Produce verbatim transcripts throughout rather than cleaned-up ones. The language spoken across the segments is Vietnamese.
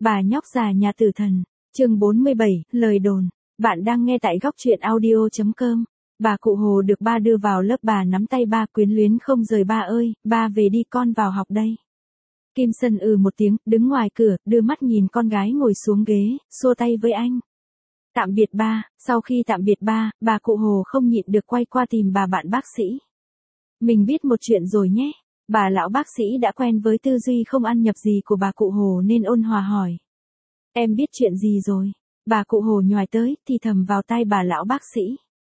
Bà nhóc già nhà tử thần, chương bốn mươi bảy, lời đồn. Bạn đang nghe tại góc truyện audio chấm com. Bà cụ Hồ được ba đưa vào lớp, bà nắm tay ba quyến luyến không rời. Ba ơi, ba về đi, con vào học đây. Kim Sân ừ một tiếng, đứng ngoài cửa, đưa mắt nhìn con gái ngồi xuống ghế, xua tay với anh. Tạm biệt ba. Sau khi tạm biệt ba, bà cụ Hồ không nhịn được quay qua tìm bà bạn bác sĩ. Mình biết một chuyện rồi nhé. Bà lão bác sĩ đã quen với tư duy không ăn nhập gì của bà cụ Hồ nên ôn hòa hỏi. Em biết chuyện gì rồi? Bà cụ Hồ nhoài tới, thì thầm vào tai bà lão bác sĩ.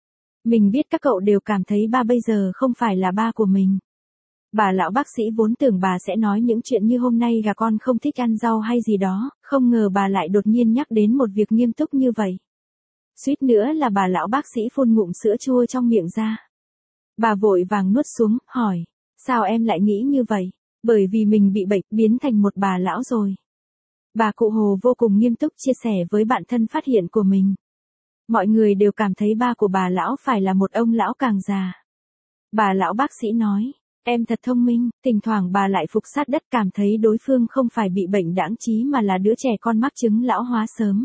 Mình biết các cậu đều cảm thấy ba bây giờ không phải là ba của mình. Bà lão bác sĩ vốn tưởng bà sẽ nói những chuyện như hôm nay gà con không thích ăn rau hay gì đó, không ngờ bà lại đột nhiên nhắc đến một việc nghiêm túc như vậy. Suýt nữa là bà lão bác sĩ phun ngụm sữa chua trong miệng ra. Bà vội vàng nuốt xuống, hỏi. Sao em lại nghĩ như vậy? Bởi vì mình bị bệnh, biến thành một bà lão rồi. Bà cụ Hồ vô cùng nghiêm túc chia sẻ với bạn thân phát hiện của mình. Mọi người đều cảm thấy ba của bà lão phải là một ông lão càng già. Bà lão bác sĩ nói, em thật thông minh, thỉnh thoảng bà lại phục sát đất, cảm thấy đối phương không phải bị bệnh đãng trí mà là đứa trẻ con mắc chứng lão hóa sớm.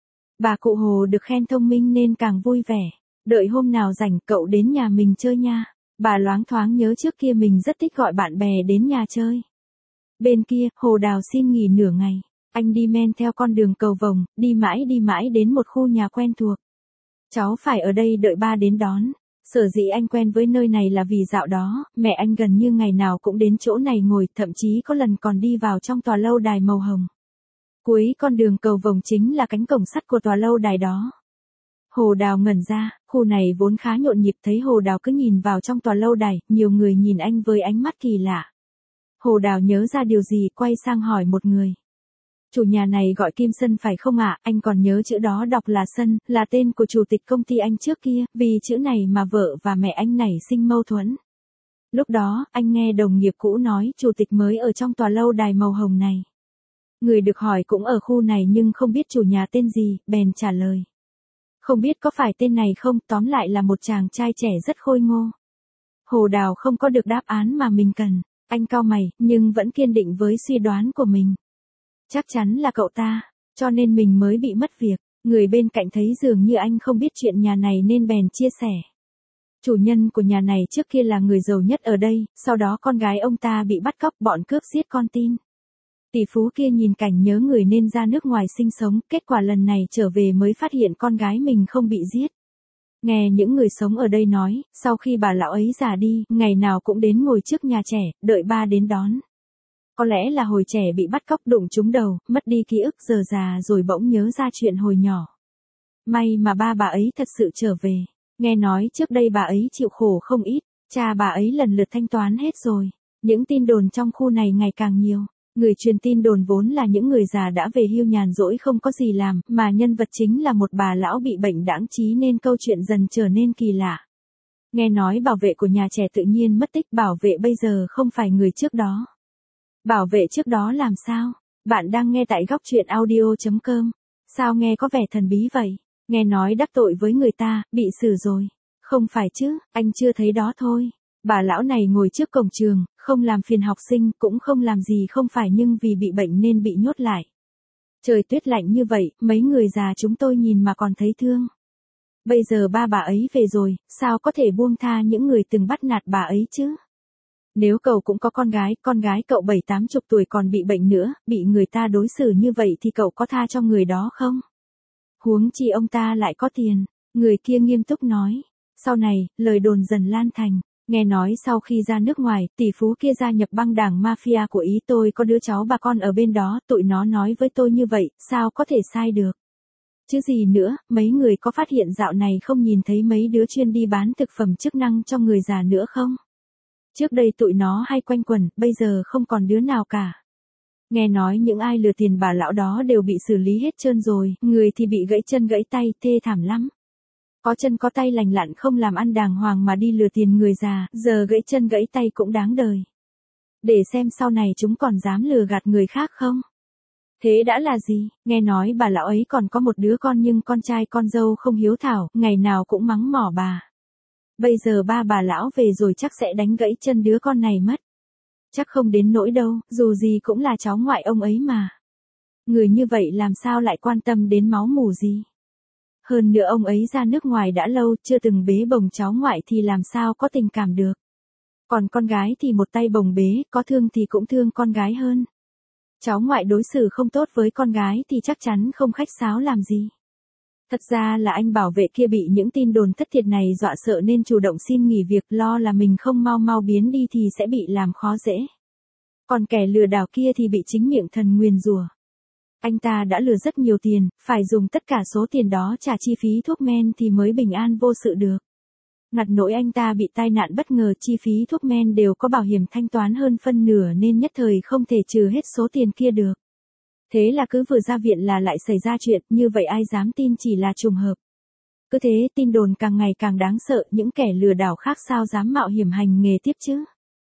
Bà cụ Hồ được khen thông minh nên càng vui vẻ. Đợi hôm nào rảnh cậu đến nhà mình chơi nha. Bà loáng thoáng nhớ trước kia mình rất thích gọi bạn bè đến nhà chơi. Bên kia, Hồ Đào xin nghỉ nửa ngày. Anh đi men theo con đường cầu vồng, đi mãi đi mãi đến một khu nhà quen thuộc. Cháu phải ở đây đợi ba đến đón. Sở dĩ anh quen với nơi này là vì dạo đó, mẹ anh gần như ngày nào cũng đến chỗ này ngồi, thậm chí có lần còn đi vào trong tòa lâu đài màu hồng. Cuối con đường cầu vồng chính là cánh cổng sắt của tòa lâu đài đó. Hồ Đào ngẩn ra, khu này vốn khá nhộn nhịp, thấy Hồ Đào cứ nhìn vào trong tòa lâu đài, nhiều người nhìn anh với ánh mắt kỳ lạ. Hồ Đào nhớ ra điều gì, quay sang hỏi một người. Chủ nhà này gọi Kim Sân phải không ạ? Anh còn nhớ chữ đó đọc là Sân, là tên của chủ tịch công ty anh trước kia, vì chữ này mà vợ và mẹ anh nảy sinh mâu thuẫn. Lúc đó, anh nghe đồng nghiệp cũ nói chủ tịch mới ở trong tòa lâu đài màu hồng này. Người được hỏi cũng ở khu này nhưng không biết chủ nhà tên gì, bèn trả lời. Không biết có phải tên này không, tóm lại là một chàng trai trẻ rất khôi ngô. Hồ Đào không có được đáp án mà mình cần, anh cau mày, nhưng vẫn kiên định với suy đoán của mình. Chắc chắn là cậu ta, cho nên mình mới bị mất việc. Người bên cạnh thấy dường như anh không biết chuyện nhà này nên bèn chia sẻ. Chủ nhân của nhà này trước kia là người giàu nhất ở đây, sau đó con gái ông ta bị bắt cóc, bọn cướp giết con tin. Tỷ phú kia nhìn cảnh nhớ người nên ra nước ngoài sinh sống, kết quả lần này trở về mới phát hiện con gái mình không bị giết. Nghe những người sống ở đây nói, sau khi bà lão ấy già đi, ngày nào cũng đến ngồi trước nhà trẻ, đợi ba đến đón. Có lẽ là hồi trẻ bị bắt cóc đụng trúng đầu, mất đi ký ức, giờ già rồi bỗng nhớ ra chuyện hồi nhỏ. May mà ba bà ấy thật sự trở về. Nghe nói trước đây bà ấy chịu khổ không ít, cha bà ấy lần lượt thanh toán hết rồi. Những tin đồn trong khu này ngày càng nhiều. Người truyền tin đồn vốn là những người già đã về hưu nhàn rỗi không có gì làm, mà nhân vật chính là một bà lão bị bệnh đãng trí nên câu chuyện dần trở nên kỳ lạ. Nghe nói bảo vệ của nhà trẻ tự nhiên mất tích, bảo vệ bây giờ không phải người trước đó. Bảo vệ trước đó làm sao? Bạn đang nghe tại góc truyện audio chấm com. Sao nghe có vẻ thần bí vậy? Nghe nói đắc tội với người ta, bị xử rồi. Không phải chứ, anh chưa thấy đó thôi. Bà lão này ngồi trước cổng trường, không làm phiền học sinh, cũng không làm gì không phải nhưng vì bị bệnh nên bị nhốt lại. Trời tuyết lạnh như vậy, mấy người già chúng tôi nhìn mà còn thấy thương. Bây giờ ba bà ấy về rồi, sao có thể buông tha những người từng bắt nạt bà ấy chứ? Nếu cậu cũng có con gái, con gái cậu bảy tám chục tuổi còn bị bệnh nữa, bị người ta đối xử như vậy thì cậu có tha cho người đó không? Huống chi ông ta lại có tiền, người kia nghiêm túc nói. Sau này, lời đồn dần lan thành. Nghe nói sau khi ra nước ngoài, tỷ phú kia gia nhập băng đảng mafia của Ý, tôi có đứa cháu bà con ở bên đó, tụi nó nói với tôi như vậy, sao có thể sai được. Chứ gì nữa, mấy người có phát hiện dạo này không nhìn thấy mấy đứa chuyên đi bán thực phẩm chức năng cho người già nữa không? Trước đây tụi nó hay quanh quẩn, bây giờ không còn đứa nào cả. Nghe nói những ai lừa tiền bà lão đó đều bị xử lý hết trơn rồi, người thì bị gãy chân gãy tay, thê thảm lắm. Có chân có tay lành lặn không làm ăn đàng hoàng mà đi lừa tiền người già, giờ gãy chân gãy tay cũng đáng đời. Để xem sau này chúng còn dám lừa gạt người khác không? Thế đã là gì? Nghe nói bà lão ấy còn có một đứa con nhưng con trai con dâu không hiếu thảo, ngày nào cũng mắng mỏ bà. Bây giờ ba bà lão về rồi chắc sẽ đánh gãy chân đứa con này mất. Chắc không đến nỗi đâu, dù gì cũng là cháu ngoại ông ấy mà. Người như vậy làm sao lại quan tâm đến máu mủ gì? Hơn nữa ông ấy ra nước ngoài đã lâu, chưa từng bế bồng cháu ngoại thì làm sao có tình cảm được. Còn con gái thì một tay bồng bế, có thương thì cũng thương con gái hơn. Cháu ngoại đối xử không tốt với con gái thì chắc chắn không khách sáo làm gì. Thật ra là anh bảo vệ kia bị những tin đồn thất thiệt này dọa sợ nên chủ động xin nghỉ việc, lo là mình không mau mau biến đi thì sẽ bị làm khó dễ. Còn kẻ lừa đảo kia thì bị chính miệng thần nguyền rủa. Anh ta đã lừa rất nhiều tiền, phải dùng tất cả số tiền đó trả chi phí thuốc men thì mới bình an vô sự được. Ngặt nỗi anh ta bị tai nạn bất ngờ, chi phí thuốc men đều có bảo hiểm thanh toán hơn phân nửa nên nhất thời không thể trừ hết số tiền kia được. Thế là cứ vừa ra viện là lại xảy ra chuyện, như vậy ai dám tin chỉ là trùng hợp. Cứ thế tin đồn càng ngày càng đáng sợ, những kẻ lừa đảo khác sao dám mạo hiểm hành nghề tiếp chứ.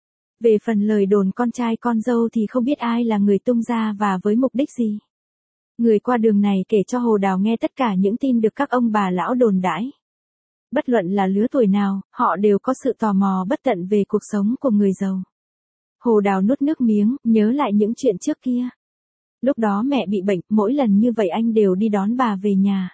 Về phần lời đồn con trai con dâu thì không biết ai là người tung ra và với mục đích gì. Người qua đường này kể cho Hồ Đào nghe tất cả những tin được các ông bà lão đồn đãi. Bất luận là lứa tuổi nào, họ đều có sự tò mò bất tận về cuộc sống của người giàu. Hồ Đào nuốt nước miếng, nhớ lại những chuyện trước kia. Lúc đó mẹ bị bệnh, mỗi lần như vậy anh đều đi đón bà về nhà.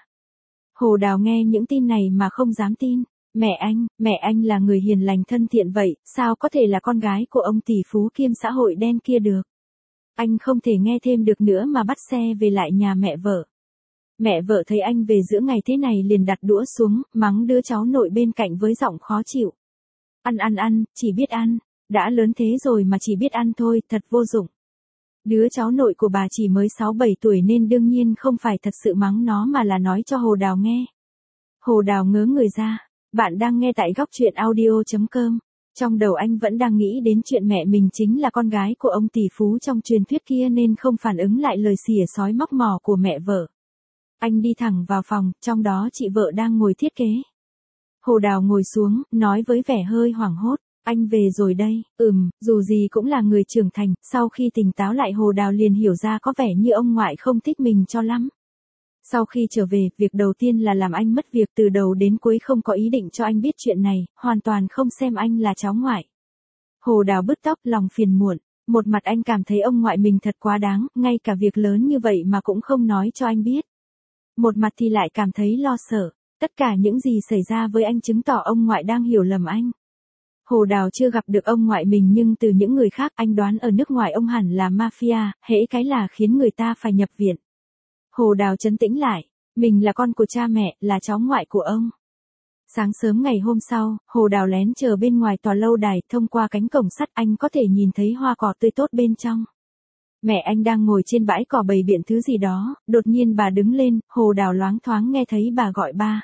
Hồ Đào nghe những tin này mà không dám tin. Mẹ anh, mẹ anh là người hiền lành thân thiện vậy, sao có thể là con gái của ông tỷ phú kiêm xã hội đen kia được. Anh không thể nghe thêm được nữa mà bắt xe về lại nhà mẹ vợ. Mẹ vợ thấy anh về giữa ngày thế này liền đặt đũa xuống, mắng đứa cháu nội bên cạnh với giọng khó chịu. Ăn ăn ăn, chỉ biết ăn, đã lớn thế rồi mà chỉ biết ăn thôi, thật vô dụng. Đứa cháu nội của bà chỉ mới sáu bảy tuổi nên đương nhiên không phải thật sự mắng nó mà là nói cho Hồ Đào nghe. Hồ Đào ngớ người ra, bạn đang nghe tại góc truyện audio chấm com. Trong đầu anh vẫn đang nghĩ đến chuyện mẹ mình chính là con gái của ông tỷ phú trong truyền thuyết kia nên không phản ứng lại lời xỉa xói móc mỏ của mẹ vợ. Anh đi thẳng vào phòng, trong đó chị vợ đang ngồi thiết kế. Hồ Đào ngồi xuống, nói với vẻ hơi hoảng hốt, anh về rồi đây, ừm, dù gì cũng là người trưởng thành, sau khi tỉnh táo lại Hồ Đào liền hiểu ra có vẻ như ông ngoại không thích mình cho lắm. Sau khi trở về, việc đầu tiên là làm anh mất việc, từ đầu đến cuối không có ý định cho anh biết chuyện này, hoàn toàn không xem anh là cháu ngoại. Hồ Đào bứt tóc, lòng phiền muộn, một mặt anh cảm thấy ông ngoại mình thật quá đáng, ngay cả việc lớn như vậy mà cũng không nói cho anh biết. Một mặt thì lại cảm thấy lo sợ, tất cả những gì xảy ra với anh chứng tỏ ông ngoại đang hiểu lầm anh. Hồ Đào chưa gặp được ông ngoại mình nhưng từ những người khác anh đoán ở nước ngoài ông hẳn là mafia, hễ cái là khiến người ta phải nhập viện. Hồ Đào trấn tĩnh lại, mình là con của cha mẹ, là cháu ngoại của ông. Sáng sớm ngày hôm sau, Hồ Đào lén chờ bên ngoài tòa lâu đài, thông qua cánh cổng sắt anh có thể nhìn thấy hoa cỏ tươi tốt bên trong. Mẹ anh đang ngồi trên bãi cỏ bày biện thứ gì đó, đột nhiên bà đứng lên, Hồ Đào loáng thoáng nghe thấy bà gọi ba.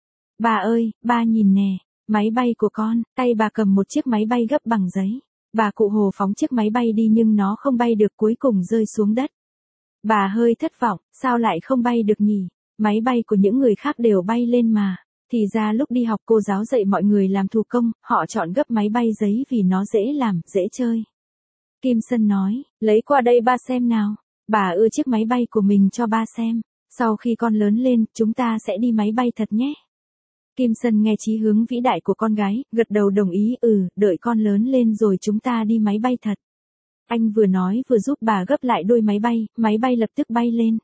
Bà ơi, ba nhìn nè, máy bay của con, tay bà cầm một chiếc máy bay gấp bằng giấy. Bà cụ Hồ phóng chiếc máy bay đi nhưng nó không bay được, cuối cùng rơi xuống đất. Bà hơi thất vọng, sao lại không bay được nhỉ? Máy bay của những người khác đều bay lên mà. Thì ra lúc đi học cô giáo dạy mọi người làm thủ công, họ chọn gấp máy bay giấy vì nó dễ làm, dễ chơi. Kim Sân nói, lấy qua đây ba xem nào. Bà ưa chiếc máy bay của mình cho ba xem. Sau khi con lớn lên, chúng ta sẽ đi máy bay thật nhé. Kim Sân nghe chí hướng vĩ đại của con gái, gật đầu đồng ý, ừ, đợi con lớn lên rồi chúng ta đi máy bay thật. Anh vừa nói vừa giúp bà gấp lại đôi máy bay, máy bay lập tức bay lên.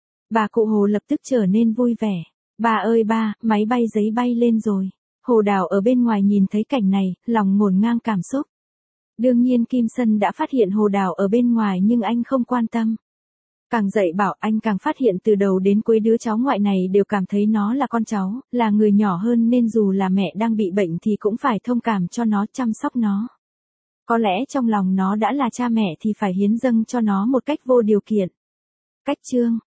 Bà cụ Hồ lập tức trở nên vui vẻ. Bà ơi ba, máy bay giấy bay lên rồi. Hồ Đào ở bên ngoài nhìn thấy cảnh này, lòng ngổn ngang cảm xúc. Đương nhiên Kim Sân đã phát hiện Hồ Đào ở bên ngoài nhưng anh không quan tâm. Càng dạy bảo anh càng phát hiện từ đầu đến cuối đứa cháu ngoại này đều cảm thấy nó là con cháu, là người nhỏ hơn nên dù là mẹ đang bị bệnh thì cũng phải thông cảm cho nó, chăm sóc nó. Có lẽ trong lòng nó đã là cha mẹ thì phải hiến dâng cho nó một cách vô điều kiện. Cách chương